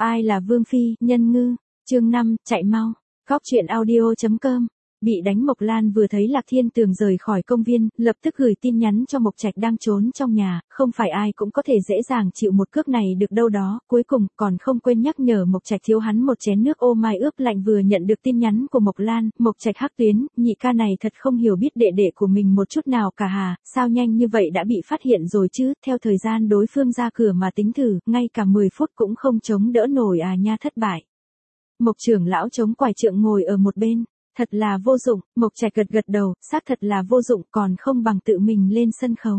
Ai là Vương Phi, Nhân Ngư, chương 5, chạy mau, Góc truyện audio.com. Bị đánh Mộc Lan vừa thấy Lạc Thiên Tường rời khỏi công viên, lập tức gửi tin nhắn cho Mộc Trạch đang trốn trong nhà, không phải ai cũng có thể dễ dàng chịu một cước này được đâu đó, cuối cùng còn không quên nhắc nhở Mộc Trạch thiếu hắn một chén nước ô mai ướp lạnh. Vừa nhận được tin nhắn của Mộc Lan, Mộc Trạch hắc tuyến, nhị ca này thật không hiểu biết đệ đệ của mình một chút nào cả hà, sao nhanh như vậy đã bị phát hiện rồi chứ, theo thời gian đối phương ra cửa mà tính thử, ngay cả 10 phút cũng không chống đỡ nổi à nha, thất bại. Mộc trưởng lão chống quải trượng ngồi ở một bên. Thật là vô dụng, Mộc Trạch gật gật đầu, xác thật là vô dụng, còn không bằng tự mình lên sân khấu.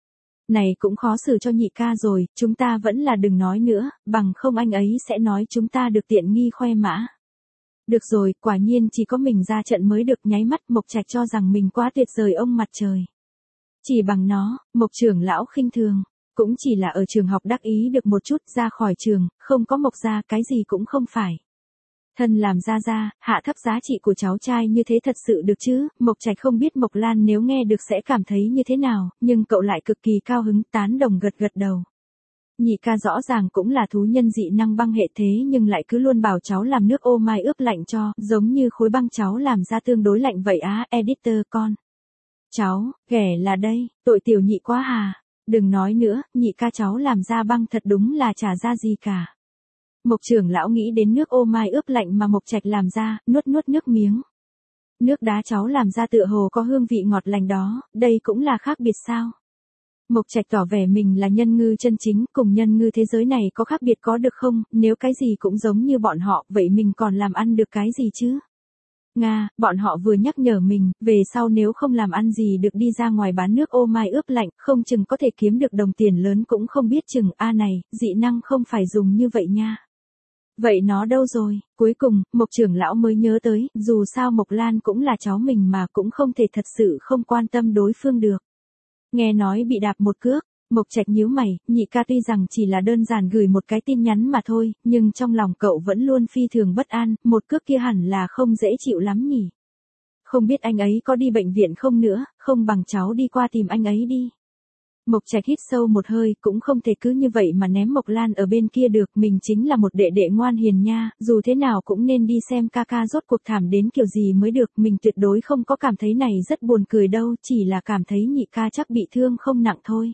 Này cũng khó xử cho nhị ca rồi, chúng ta vẫn là đừng nói nữa, bằng không anh ấy sẽ nói chúng ta được tiện nghi khoe mã. Được rồi, quả nhiên chỉ có mình ra trận mới được. Nháy mắt Mộc Trạch cho rằng mình quá tuyệt vời ông mặt trời. Chỉ bằng nó, Mộc trưởng lão khinh thường, cũng chỉ là ở trường học đắc ý được một chút, ra khỏi trường, không có Mộc gia cái gì cũng không phải. Thân làm ra, hạ thấp giá trị của cháu trai như thế thật sự được chứ, Mộc Trạch không biết Mộc Lan nếu nghe được sẽ cảm thấy như thế nào, nhưng cậu lại cực kỳ cao hứng, tán đồng gật gật đầu. Nhị ca rõ ràng cũng là thú nhân dị năng băng hệ thế nhưng lại cứ luôn bảo cháu làm nước ô mai ướp lạnh cho, giống như khối băng cháu làm ra tương đối lạnh vậy á, editor con. Cháu, ghẻ là đây, tội tiểu nhị quá hà, đừng nói nữa, nhị ca cháu làm ra băng thật đúng là chả ra gì cả. Mộc trưởng lão nghĩ đến nước ô mai ướp lạnh mà Mộc Trạch làm ra, nuốt nước miếng. Nước đá cháu làm ra tựa hồ có hương vị ngọt lành đó, đây cũng là khác biệt sao? Mộc Trạch tỏ vẻ mình là nhân ngư chân chính, cùng nhân ngư thế giới này có khác biệt có được không, nếu cái gì cũng giống như bọn họ, vậy mình còn làm ăn được cái gì chứ? Nga, bọn họ vừa nhắc nhở mình, về sau nếu không làm ăn gì được đi ra ngoài bán nước ô mai ướp lạnh, không chừng có thể kiếm được đồng tiền lớn cũng không biết chừng, này, dị năng không phải dùng như vậy nha. Vậy nó đâu rồi? Cuối cùng, Mộc trưởng lão mới nhớ tới, dù sao Mộc Lan cũng là cháu mình mà cũng không thể thật sự không quan tâm đối phương được. Nghe nói bị đạp một cước, Mộc Trạch nhíu mày, nhị ca tuy rằng chỉ là đơn giản gửi một cái tin nhắn mà thôi, nhưng trong lòng cậu vẫn luôn phi thường bất an, một cước kia hẳn là không dễ chịu lắm nhỉ. Không biết anh ấy có đi bệnh viện không nữa, không bằng cháu đi qua tìm anh ấy đi. Mộc Trạch hít sâu một hơi, cũng không thể cứ như vậy mà ném Mộc Lan ở bên kia được, mình chính là một đệ đệ ngoan hiền nha, dù thế nào cũng nên đi xem ca ca rốt cuộc thảm đến kiểu gì mới được, mình tuyệt đối không có cảm thấy này rất buồn cười đâu, chỉ là cảm thấy nhị ca chắc bị thương không nặng thôi.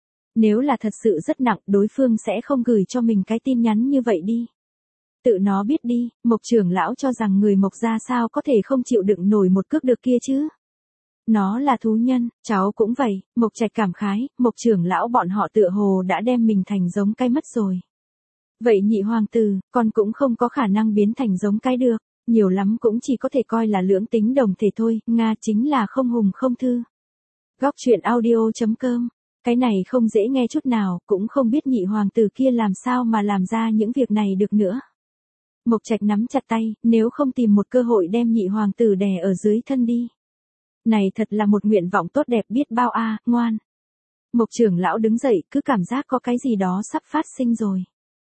Nếu là thật sự rất nặng, đối phương sẽ không gửi cho mình cái tin nhắn như vậy đi. Tự nó biết đi, Mộc trưởng lão cho rằng người Mộc gia sao có thể không chịu đựng nổi một cước được kia chứ. Nó là thú nhân, cháu cũng vậy, Mộc Trạch cảm khái, Mộc trưởng lão bọn họ tựa hồ đã đem mình thành giống cái mất rồi. Vậy nhị hoàng tử, con cũng không có khả năng biến thành giống cái được, nhiều lắm cũng chỉ có thể coi là lưỡng tính đồng thể thôi, Nga chính là không hùng không thư. Góc truyện audio.com, cái này không dễ nghe chút nào, cũng không biết nhị hoàng tử kia làm sao mà làm ra những việc này được nữa. Mộc Trạch nắm chặt tay, nếu không tìm một cơ hội đem nhị hoàng tử đè ở dưới thân đi. Này thật là một nguyện vọng tốt đẹp biết bao ngoan. Mộc trưởng lão đứng dậy, cứ cảm giác có cái gì đó sắp phát sinh rồi.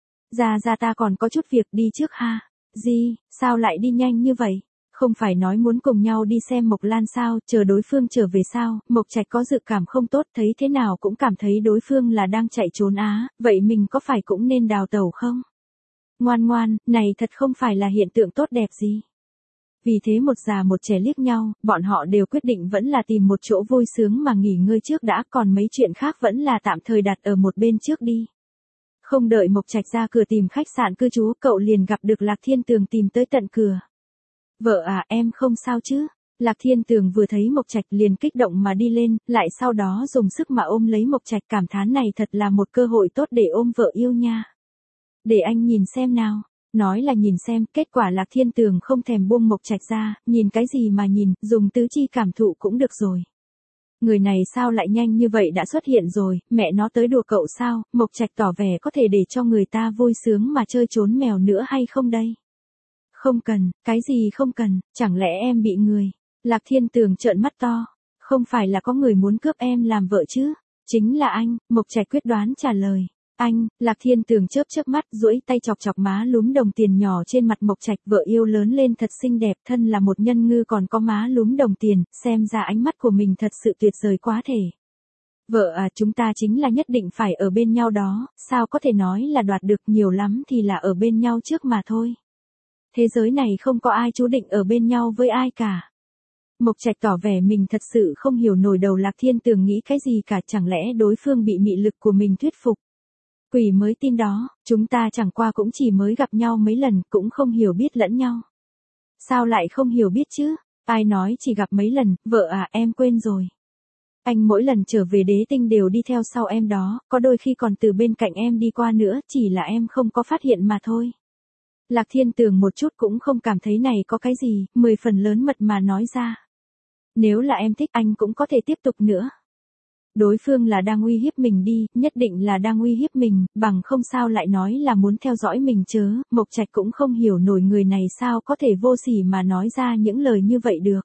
Ra ta còn có chút việc đi trước ha. Gì, sao lại đi nhanh như vậy? Không phải nói muốn cùng nhau đi xem Mộc Lan sao, chờ đối phương trở về sao? Mộc Trạch có dự cảm không tốt, thấy thế nào cũng cảm thấy đối phương là đang chạy trốn vậy mình có phải cũng nên đào tẩu không? Ngoan, này thật không phải là hiện tượng tốt đẹp gì. Vì thế một già một trẻ liếc nhau, bọn họ đều quyết định vẫn là tìm một chỗ vui sướng mà nghỉ ngơi trước đã, còn mấy chuyện khác vẫn là tạm thời đặt ở một bên trước đi. Không đợi Mộc Trạch ra cửa tìm khách sạn cư trú, cậu liền gặp được Lạc Thiên Tường tìm tới tận cửa. Vợ em không sao chứ? Lạc Thiên Tường vừa thấy Mộc Trạch liền kích động mà đi lên, lại sau đó dùng sức mà ôm lấy Mộc Trạch, cảm thán này thật là một cơ hội tốt để ôm vợ yêu nha. Để anh nhìn xem nào. Nói là nhìn xem, kết quả Lạc Thiên Tường không thèm buông Mộc Trạch ra, nhìn cái gì mà nhìn, dùng tứ chi cảm thụ cũng được rồi. Người này sao lại nhanh như vậy đã xuất hiện rồi, mẹ nó tới đùa cậu sao? Mộc Trạch tỏ vẻ có thể để cho người ta vui sướng mà chơi trốn mèo nữa hay không đây? Không cần, cái gì không cần, chẳng lẽ em bị người? Lạc Thiên Tường trợn mắt to, không phải là có người muốn cướp em làm vợ chứ? Chính là anh, Mộc Trạch quyết đoán trả lời. Anh, Lạc Thiên Tường chớp mắt, duỗi tay chọc má lúm đồng tiền nhỏ trên mặt Mộc Trạch, vợ yêu lớn lên thật xinh đẹp, thân là một nhân ngư còn có má lúm đồng tiền, xem ra ánh mắt của mình thật sự tuyệt vời quá thể. Vợ à, chúng ta chính là nhất định phải ở bên nhau đó, sao có thể nói là đoạt được, nhiều lắm thì là ở bên nhau trước mà thôi. Thế giới này không có ai chú định ở bên nhau với ai cả. Mộc Trạch tỏ vẻ mình thật sự không hiểu nổi đầu Lạc Thiên Tường nghĩ cái gì cả, chẳng lẽ đối phương bị mị lực của mình thuyết phục. Quỷ mới tin đó, chúng ta chẳng qua cũng chỉ mới gặp nhau mấy lần, cũng không hiểu biết lẫn nhau. Sao lại không hiểu biết chứ, ai nói chỉ gặp mấy lần, vợ à em quên rồi. Anh mỗi lần trở về Đế Tinh đều đi theo sau em đó, có đôi khi còn từ bên cạnh em đi qua nữa, chỉ là em không có phát hiện mà thôi. Lạc Thiên Tường một chút cũng không cảm thấy này có cái gì, 10 phần lớn mật mà nói ra. Nếu là em thích anh cũng có thể tiếp tục nữa. Đối phương là đang uy hiếp mình đi, nhất định là đang uy hiếp mình, bằng không sao lại nói là muốn theo dõi mình chớ, Mộc Trạch cũng không hiểu nổi người này sao có thể vô sỉ mà nói ra những lời như vậy được.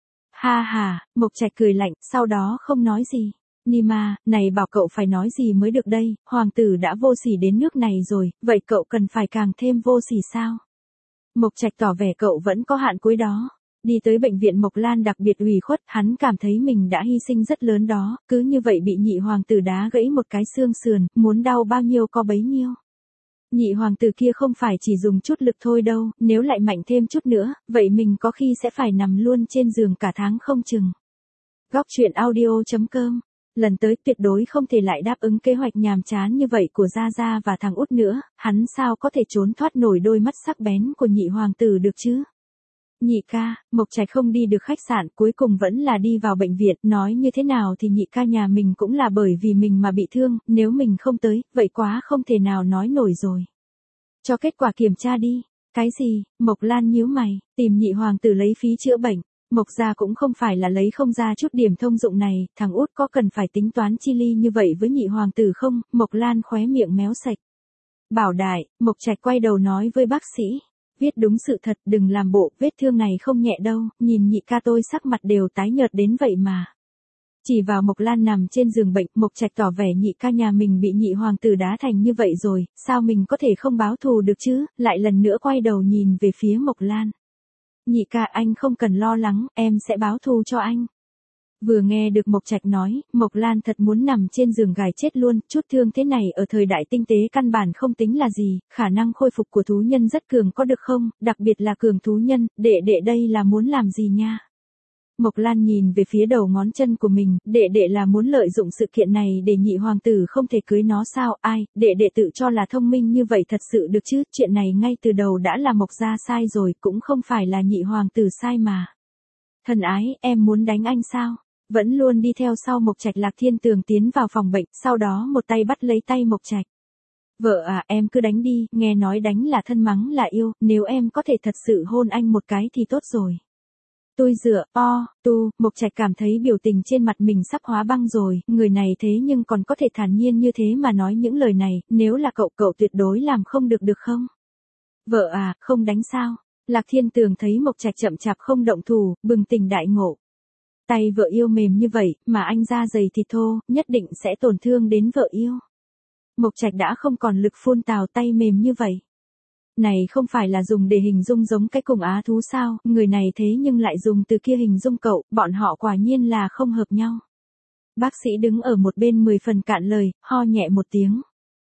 Ha ha, Mộc Trạch cười lạnh, sau đó không nói gì. Nima, này bảo cậu phải nói gì mới được đây, hoàng tử đã vô sỉ đến nước này rồi, vậy cậu cần phải càng thêm vô sỉ sao? Mộc Trạch tỏ vẻ cậu vẫn có hạn cuối đó. Đi tới bệnh viện Mộc Lan đặc biệt ủy khuất, hắn cảm thấy mình đã hy sinh rất lớn đó, cứ như vậy bị nhị hoàng tử đá gãy một cái xương sườn, muốn đau bao nhiêu có bấy nhiêu. Nhị hoàng tử kia không phải chỉ dùng chút lực thôi đâu, nếu lại mạnh thêm chút nữa, vậy mình có khi sẽ phải nằm luôn trên giường cả tháng không chừng. Góc truyện audio.com. Lần tới tuyệt đối không thể lại đáp ứng kế hoạch nhàm chán như vậy của Gia Gia và thằng út nữa, hắn sao có thể trốn thoát nổi đôi mắt sắc bén của nhị hoàng tử được chứ? Nhị ca, Mộc Trạch không đi được khách sạn, cuối cùng vẫn là đi vào bệnh viện, nói như thế nào thì nhị ca nhà mình cũng là bởi vì mình mà bị thương, nếu mình không tới, vậy quá không thể nào nói nổi rồi. Cho kết quả kiểm tra đi. Cái gì? Mộc Lan nhíu mày, tìm nhị hoàng tử lấy phí chữa bệnh. Mộc gia cũng không phải là lấy không ra chút điểm thông dụng này, thằng út có cần phải tính toán chi ly như vậy với nhị hoàng tử không? Mộc Lan khóe miệng méo sạch. Bảo đại, Mộc Trạch quay đầu nói với bác sĩ. Viết đúng sự thật, đừng làm bộ, vết thương này không nhẹ đâu, nhìn nhị ca tôi sắc mặt đều tái nhợt đến vậy mà. Chỉ vào Mộc Lan nằm trên giường bệnh, Mộc Trạch tỏ vẻ nhị ca nhà mình bị nhị hoàng tử đá thành như vậy rồi, sao mình có thể không báo thù được chứ, lại lần nữa quay đầu nhìn về phía Mộc Lan. Nhị ca anh không cần lo lắng, em sẽ báo thù cho anh. Vừa nghe được Mộc Trạch nói, Mộc Lan thật muốn nằm trên giường gài chết luôn, chút thương thế này ở thời đại tinh tế căn bản không tính là gì, khả năng khôi phục của thú nhân rất cường có được không, đặc biệt là cường thú nhân, đệ đây là muốn làm gì nha. Mộc Lan nhìn về phía đầu ngón chân của mình, đệ là muốn lợi dụng sự kiện này để nhị hoàng tử không thể cưới nó sao, ai, đệ tự cho là thông minh như vậy thật sự được chứ, chuyện này ngay từ đầu đã là Mộc gia sai rồi, cũng không phải là nhị hoàng tử sai mà. Thần ái, em muốn đánh anh sao? Vẫn luôn đi theo sau Mộc Trạch Lạc Thiên Tường tiến vào phòng bệnh, sau đó một tay bắt lấy tay Mộc Trạch. Vợ à, em cứ đánh đi, nghe nói đánh là thân mắng là yêu, nếu em có thể thật sự hôn anh một cái thì tốt rồi. Tôi dựa, Mộc Trạch cảm thấy biểu tình trên mặt mình sắp hóa băng rồi, người này thế nhưng còn có thể thản nhiên như thế mà nói những lời này, nếu là cậu tuyệt đối làm không được không? Vợ à, không đánh sao? Lạc Thiên Tường thấy Mộc Trạch chậm chạp không động thủ, bừng tỉnh đại ngộ. Tay vợ yêu mềm như vậy, mà anh da dày thịt thô, nhất định sẽ tổn thương đến vợ yêu. Mộc Trạch đã không còn lực phun tào tay mềm như vậy. Này không phải là dùng để hình dung giống cái cùng á thú sao, người này thế nhưng lại dùng từ kia hình dung cậu, bọn họ quả nhiên là không hợp nhau. Bác sĩ đứng ở một bên 10 phần cạn lời, ho nhẹ một tiếng.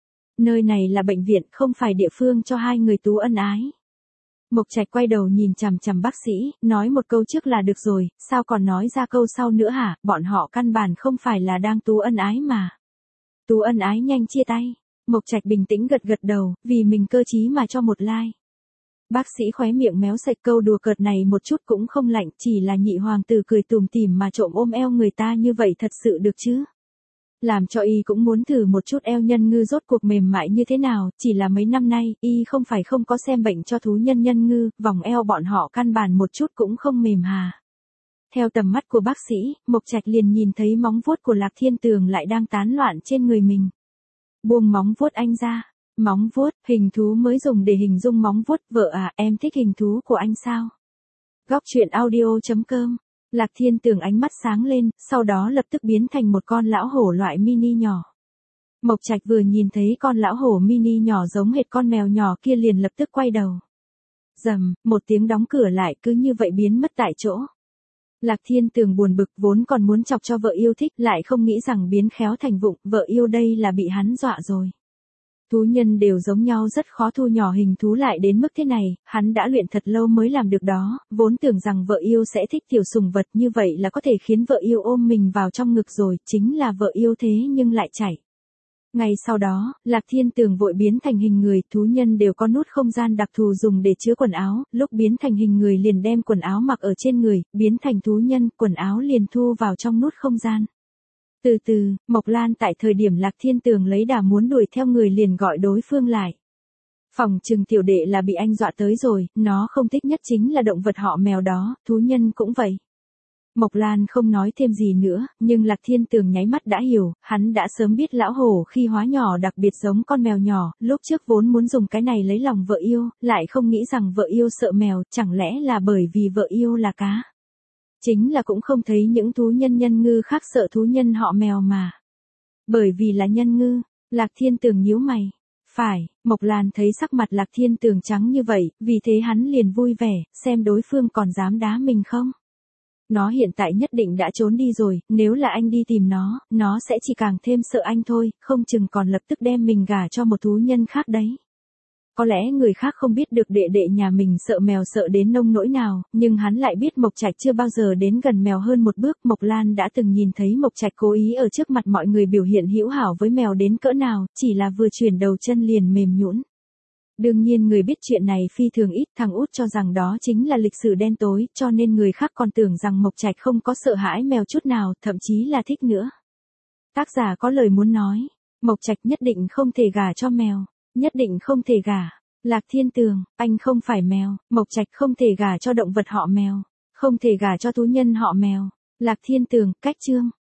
Nơi này là bệnh viện, không phải địa phương cho hai người tú ân ái. Mộc Trạch quay đầu nhìn chằm chằm bác sĩ, nói một câu trước là được rồi, sao còn nói ra câu sau nữa hả, bọn họ căn bản không phải là đang tú ân ái mà. Tú ân ái nhanh chia tay. Mộc Trạch bình tĩnh gật đầu, vì mình cơ trí mà cho một like. Bác sĩ khóe miệng méo sạch, câu đùa cợt này một chút cũng không lạnh, chỉ là nhị hoàng tử cười tủm tỉm mà trộm ôm eo người ta như vậy thật sự được chứ. Làm cho y cũng muốn thử một chút eo nhân ngư rốt cuộc mềm mại như thế nào, chỉ là mấy năm nay, y không phải không có xem bệnh cho thú nhân nhân ngư, vòng eo bọn họ căn bản một chút cũng không mềm hà. Theo tầm mắt của bác sĩ, Mộc Trạch liền nhìn thấy móng vuốt của Lạc Thiên Tường lại đang tán loạn trên người mình. Buông móng vuốt anh ra. Móng vuốt, hình thú mới dùng để hình dung móng vuốt, vợ à, em thích hình thú của anh sao? Góc truyện audio.com. Lạc Thiên Tường ánh mắt sáng lên, sau đó lập tức biến thành một con lão hổ loại mini nhỏ. Mộc Trạch vừa nhìn thấy con lão hổ mini nhỏ giống hệt con mèo nhỏ kia liền lập tức quay đầu. Rầm, một tiếng đóng cửa lại cứ như vậy biến mất tại chỗ. Lạc Thiên Tường buồn bực vốn còn muốn chọc cho vợ yêu thích lại không nghĩ rằng biến khéo thành vụng, vợ yêu đây là bị hắn dọa rồi. Thú nhân đều giống nhau rất khó thu nhỏ hình thú lại đến mức thế này, hắn đã luyện thật lâu mới làm được đó, vốn tưởng rằng vợ yêu sẽ thích tiểu sủng vật như vậy là có thể khiến vợ yêu ôm mình vào trong ngực rồi, chính là vợ yêu thế nhưng lại chạy. Ngay sau đó, Lạc Thiên Tường vội biến thành hình người, thú nhân đều có nút không gian đặc thù dùng để chứa quần áo, lúc biến thành hình người liền đem quần áo mặc ở trên người, biến thành thú nhân, quần áo liền thu vào trong nút không gian. Từ từ, Mộc Lan tại thời điểm Lạc Thiên Tường lấy đà muốn đuổi theo người liền gọi đối phương lại. Phòng trừng tiểu đệ là bị anh dọa tới rồi, nó không thích nhất chính là động vật họ mèo đó, thú nhân cũng vậy. Mộc Lan không nói thêm gì nữa, nhưng Lạc Thiên Tường nháy mắt đã hiểu, hắn đã sớm biết lão hổ khi hóa nhỏ đặc biệt giống con mèo nhỏ, lúc trước vốn muốn dùng cái này lấy lòng vợ yêu, lại không nghĩ rằng vợ yêu sợ mèo, chẳng lẽ là bởi vì vợ yêu là cá. Chính là cũng không thấy những thú nhân nhân ngư khác sợ thú nhân họ mèo mà. Bởi vì là nhân ngư, Lạc Thiên Tường nhíu mày. Phải, Mộc Lan thấy sắc mặt Lạc Thiên Tường trắng như vậy, vì thế hắn liền vui vẻ, xem đối phương còn dám đá mình không. Nó hiện tại nhất định đã trốn đi rồi, nếu là anh đi tìm nó sẽ chỉ càng thêm sợ anh thôi, không chừng còn lập tức đem mình gả cho một thú nhân khác đấy. Có lẽ người khác không biết được đệ đệ nhà mình sợ mèo sợ đến nông nỗi nào, nhưng hắn lại biết Mộc Trạch chưa bao giờ đến gần mèo hơn một bước. Mộc Lan đã từng nhìn thấy Mộc Trạch cố ý ở trước mặt mọi người biểu hiện hữu hảo với mèo đến cỡ nào, chỉ là vừa chuyển đầu chân liền mềm nhũn. Đương nhiên người biết chuyện này phi thường ít, thằng út cho rằng đó chính là lịch sử đen tối, cho nên người khác còn tưởng rằng Mộc Trạch không có sợ hãi mèo chút nào, thậm chí là thích nữa. Tác giả có lời muốn nói, Mộc Trạch nhất định không thể gả cho mèo, nhất định không thể gả. Lạc Thiên Tường, anh không phải mèo, Mộc Trạch không thể gả cho động vật họ mèo, không thể gả cho thú nhân họ mèo. Lạc Thiên Tường, cách chương.